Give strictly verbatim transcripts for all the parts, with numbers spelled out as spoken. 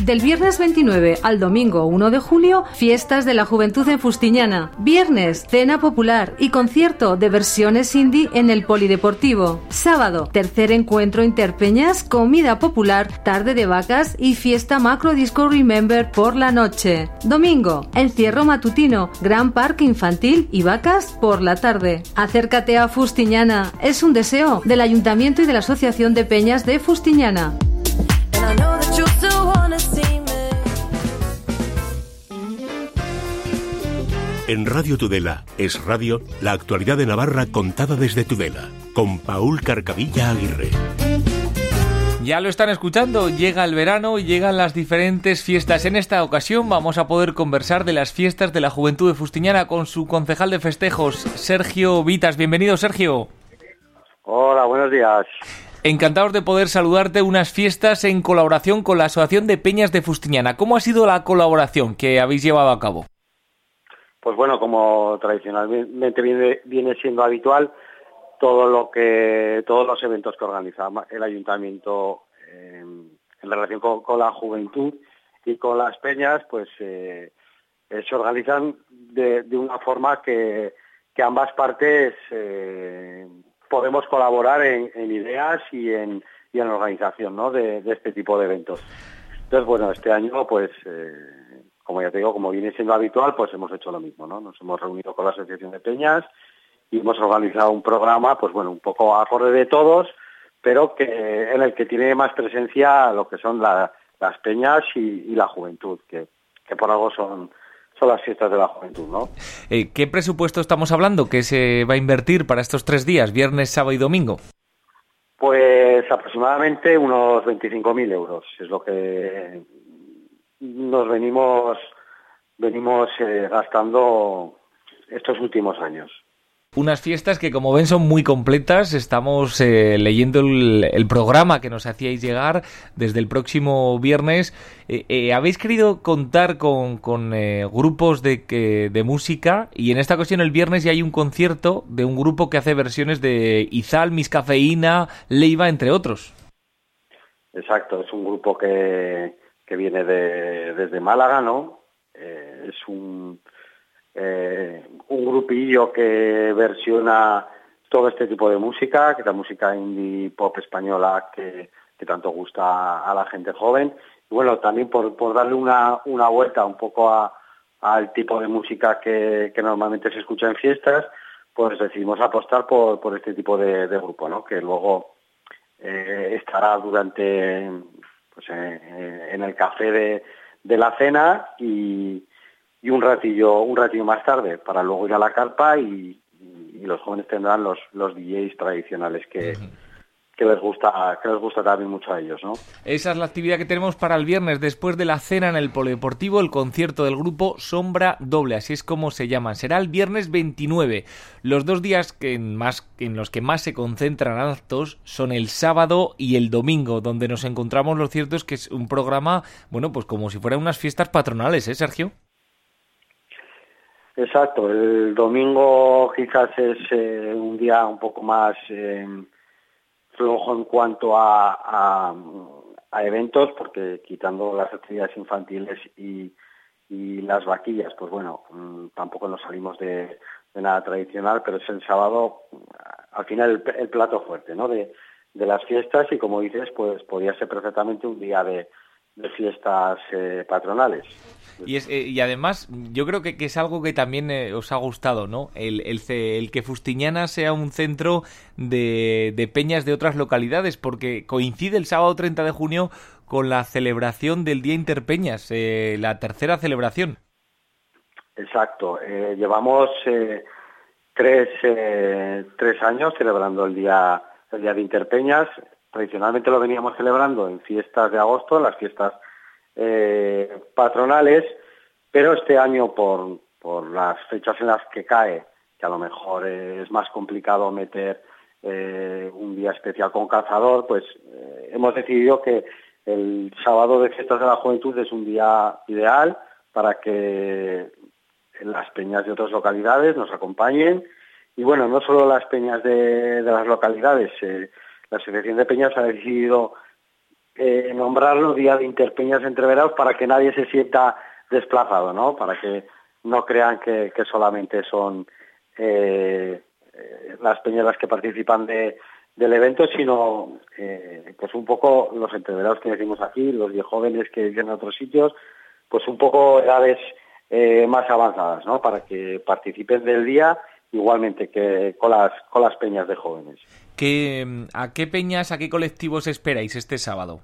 Del viernes veintinueve al domingo uno de julio, fiestas de la juventud en Fustiñana. Viernes, cena popular y concierto de versiones indie en el Polideportivo. Sábado, tercer encuentro Interpeñas, comida popular, tarde de vacas y fiesta Macro Disco Remember por la noche. Domingo, encierro matutino, gran parque infantil y vacas por la tarde. Acércate a Fustiñana, es un deseo del Ayuntamiento y de la Asociación de Peñas de Fustiñana. En Radio Tudela es radio, la actualidad de Navarra contada desde Tudela, con Paul Carcavilla Aguirre. Ya lo están escuchando, llega el verano y llegan las diferentes fiestas. En esta ocasión vamos a poder conversar de las fiestas de la Juventud de Fustiñana con su concejal de festejos, Sergio Vitas. Bienvenido, Sergio. Hola, buenos días. Encantados de poder saludarte, unas fiestas en colaboración con la Asociación de Peñas de Fustiñana. ¿Cómo ha sido la colaboración que habéis llevado a cabo? Pues bueno, como tradicionalmente viene, viene siendo habitual, todo lo que todos los eventos que organiza el ayuntamiento eh, en relación con, con la juventud y con las peñas, pues eh, eh, se organizan de, de una forma que, que ambas partes eh, podemos colaborar en, en ideas y en, y en organización, ¿no?, de, de este tipo de eventos. Entonces, bueno, este año, pues, eh, como ya te digo, como viene siendo habitual, pues hemos hecho lo mismo, ¿no? Nos hemos reunido con la Asociación de Peñas y hemos organizado un programa, pues bueno, un poco acorde de todos, pero que en el que tiene más presencia lo que son la, las peñas y, y la juventud, que, que por algo son, son las fiestas de la juventud, ¿no? Eh, ¿Qué presupuesto estamos hablando que se va a invertir para estos tres días, viernes, sábado y domingo? Pues aproximadamente unos veinticinco mil euros, es lo que nos venimos, venimos eh, gastando estos últimos años. Unas fiestas que, como ven, son muy completas. Estamos eh, leyendo el, el programa que nos hacíais llegar desde el próximo viernes. Eh, eh, habéis querido contar con, con eh, grupos de, que, de música, y en esta ocasión el viernes ya hay un concierto de un grupo que hace versiones de Izal, Miss Cafeína, Leiva, entre otros. Exacto, es un grupo que, que viene de, desde Málaga, ¿no? Eh, es un... Eh, un grupillo que versiona todo este tipo de música, que es la música indie pop española que, que tanto gusta a la gente joven. Y bueno, también por, por darle una, una vuelta un poco a, al tipo de música que, que normalmente se escucha en fiestas, pues decidimos apostar por, por este tipo de, de grupo, ¿no? Que luego eh, estará durante, pues, eh, en el café de, de la cena y y un ratillo un ratillo más tarde para luego ir a la carpa y, y los jóvenes tendrán los los D Js tradicionales que, uh-huh. que les gusta que les gusta también mucho a ellos, ¿no? Esa es la actividad que tenemos para el viernes, después de la cena en el Polideportivo, el concierto del grupo Sombra Doble, así es como se llaman. Será el viernes veintinueve. Los dos días que en, más, en los que más se concentran actos son el sábado y el domingo, donde nos encontramos. Lo cierto es que es un programa, bueno, pues como si fueran unas fiestas patronales, ¿eh, Sergio? Exacto, el domingo quizás es eh, un día un poco más eh, flojo en cuanto a, a, a eventos, porque quitando las actividades infantiles y, y las vaquillas, pues bueno, tampoco nos salimos de, de nada tradicional, pero es el sábado, al final el, el plato fuerte, ¿no?, de, de las fiestas, y como dices, pues podría ser perfectamente un día de, de fiestas eh, patronales. Y, es, eh, y además, yo creo que, que es algo que también eh, os ha gustado, ¿no? El, el, el que Fustiñana sea un centro de, de peñas de otras localidades, porque coincide el sábado treinta de junio con la celebración del Día Interpeñas, eh, la tercera celebración. Exacto. Eh, llevamos eh, tres, eh, tres años celebrando el Día, el Día de Interpeñas. Tradicionalmente lo veníamos celebrando en fiestas de agosto, en las fiestas Eh, patronales, pero este año por, por las fechas en las que cae, que a lo mejor eh, es más complicado meter eh, un día especial con cazador, pues eh, hemos decidido que el sábado de Fiestas de la Juventud es un día ideal para que las peñas de otras localidades nos acompañen. Y bueno, no solo las peñas de, de las localidades, eh, la Asociación de Peñas ha decidido eh, nombrarlo Día de Interpeñas Entreverados para que nadie se sienta desplazado, ¿no? Para que no crean que, que solamente son eh, eh, las peñas las que participan de, del evento, sino eh, pues un poco los entreverados que decimos aquí, los de jóvenes que viven en otros sitios, pues un poco edades eh, más avanzadas, ¿no? Para que participen del día igualmente que con las, con las peñas de jóvenes. ¿Qué, ¿A qué peñas, a qué colectivos esperáis este sábado?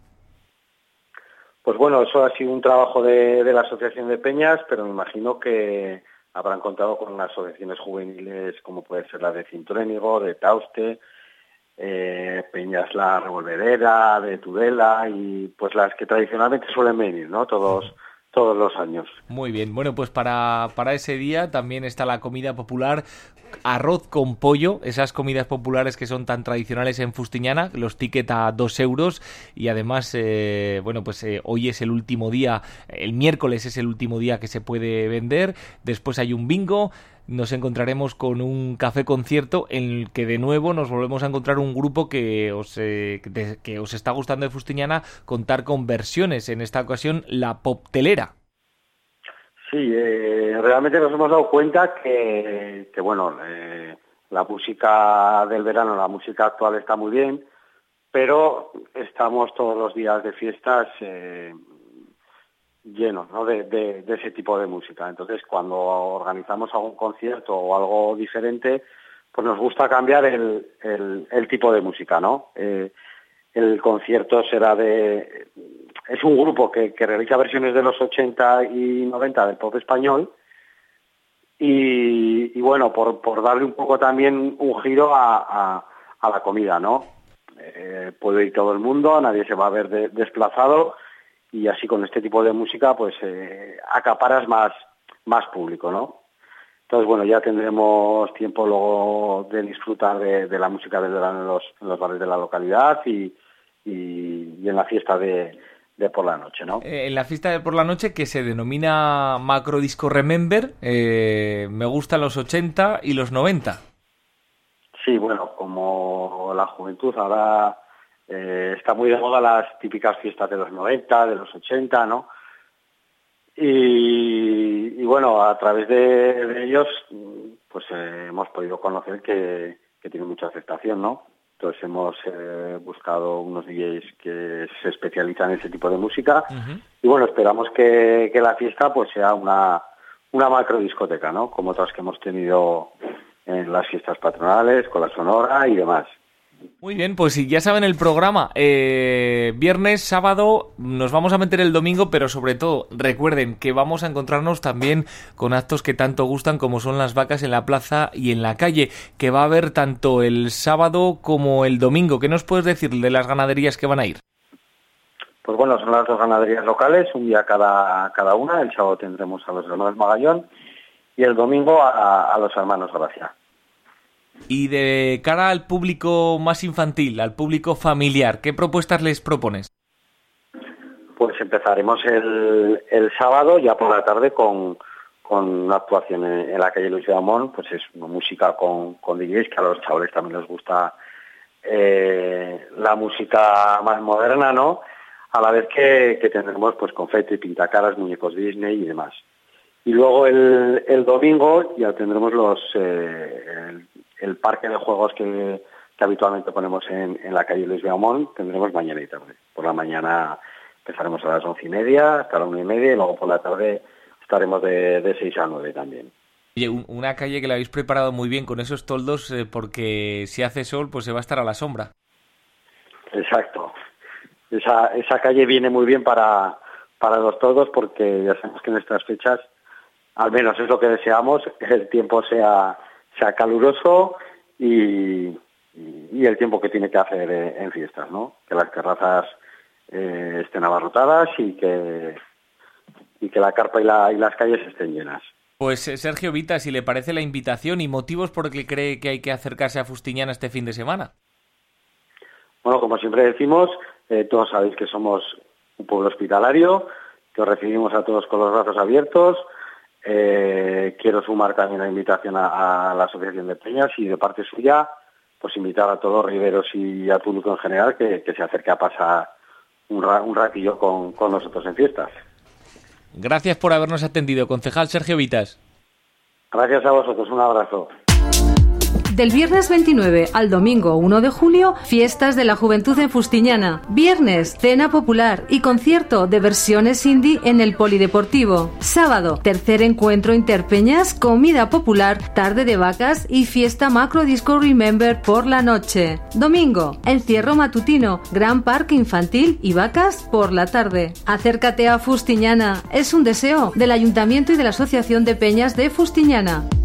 Pues bueno, eso ha sido un trabajo de, de la Asociación de Peñas, pero me imagino que habrán contado con asociaciones juveniles como puede ser la de Cintruénigo, de Tauste, eh, Peñas La Revolvedera, de Tudela y pues las que tradicionalmente suelen venir, ¿no? Todos todos los años. Muy bien, bueno, pues para, para ese día también está la comida popular, arroz con pollo, esas comidas populares que son tan tradicionales en Fustiñana, los tickets a dos euros y además, eh, bueno, pues eh, hoy es el último día, el miércoles es el último día que se puede vender, después hay un bingo, nos encontraremos con un café concierto en el que de nuevo nos volvemos a encontrar un grupo que os, eh, de, que os está gustando de Fustiñana, contar con versiones, en esta ocasión la Poptelera. Sí, eh, realmente nos hemos dado cuenta que, que bueno, eh, la música del verano, la música actual está muy bien, pero estamos todos los días de fiestas eh, llenos, ¿no? de, de, de ese tipo de música. Entonces, cuando organizamos algún concierto o algo diferente, pues nos gusta cambiar el, el, el tipo de música, ¿no? Eh, el concierto será de... Es un grupo que, que realiza versiones de los ochenta y noventa del pop español y, y bueno, por, por darle un poco también un giro a, a, a la comida, ¿no? Eh, puede ir todo el mundo, nadie se va a ver de, desplazado y así con este tipo de música pues eh, acaparas más, más público, ¿no? Entonces, bueno, ya tendremos tiempo luego de disfrutar de, de la música del verano en los, en los bares de la localidad y, y, y en la fiesta de, de por la noche, ¿no? Eh, en la fiesta de por la noche que se denomina Macro Disco Remember, eh, me gustan los ochenta y los noventa. Sí, bueno, como la juventud ahora eh, está muy de moda las típicas fiestas de los noventa, de los ochenta, ¿no? Y, y bueno, a través de, de ellos pues eh, hemos podido conocer que, que tiene mucha aceptación, ¿no? Entonces hemos eh, buscado unos D Js que se especializan en ese tipo de música. Uh-huh. Y bueno, esperamos que, que la fiesta pues sea una, una macro discoteca, ¿no? Como otras que hemos tenido en las fiestas patronales, con la Sonora y demás. Muy bien, pues ya saben el programa, eh, viernes, sábado, nos vamos a meter el domingo, pero sobre todo recuerden que vamos a encontrarnos también con actos que tanto gustan como son las vacas en la plaza y en la calle, que va a haber tanto el sábado como el domingo. ¿Qué nos puedes decir de las ganaderías que van a ir? Pues bueno, son las dos ganaderías locales, un día cada, cada una. El sábado tendremos a los hermanos Magallón y el domingo a, a los hermanos Gracia. Y de cara al público más infantil, al público familiar, ¿qué propuestas les propones? Pues empezaremos el, el sábado ya por la tarde con, con una actuación en, en la calle Luis de Amón, pues es una música con, con D Js, que a los chavales también les gusta eh, la música más moderna, ¿no? A la vez que, que tendremos pues confeti, pintacaras, muñecos Disney y demás. Y luego el, el domingo ya tendremos los eh, el, el parque de juegos que, que habitualmente ponemos en, en la calle Luis de Amón, tendremos mañana y tarde. Por la mañana empezaremos a las once y media, hasta la una y media, y luego por la tarde estaremos de, de seis a nueve también. Oye, una calle que la habéis preparado muy bien con esos toldos, eh, porque si hace sol, pues se va a estar a la sombra. Exacto. Esa, esa calle viene muy bien para, para los toldos, porque ya sabemos que en estas fechas, al menos es lo que deseamos, el tiempo sea, sea caluroso y, y el tiempo que tiene que hacer en fiestas, ¿no? Que las terrazas eh, estén abarrotadas y que, y que la carpa y, la, y las calles estén llenas. Pues Sergio Vita, si le parece la invitación y motivos por que cree que hay que acercarse a Fustiñana este fin de semana. Bueno, como siempre decimos, eh, todos sabéis que somos un pueblo hospitalario, que os recibimos a todos con los brazos abiertos. Eh, quiero sumar también la invitación a, a la Asociación de Peñas y de parte suya, pues invitar a todos los riberos y al público en general que, que se acerque a pasar un, ra, un ratillo con, con nosotros en fiestas. Gracias por habernos atendido, concejal Sergio Vitas. Gracias a vosotros, un abrazo. Del viernes veintinueve al domingo uno de julio, fiestas de la juventud en Fustiñana. Viernes, cena popular y concierto de versiones indie en el Polideportivo. Sábado, tercer encuentro Interpeñas, comida popular, tarde de vacas y fiesta Macro Disco Remember por la noche. Domingo, encierro matutino, gran parque infantil y vacas por la tarde. Acércate a Fustiñana, es un deseo del Ayuntamiento y de la Asociación de Peñas de Fustiñana.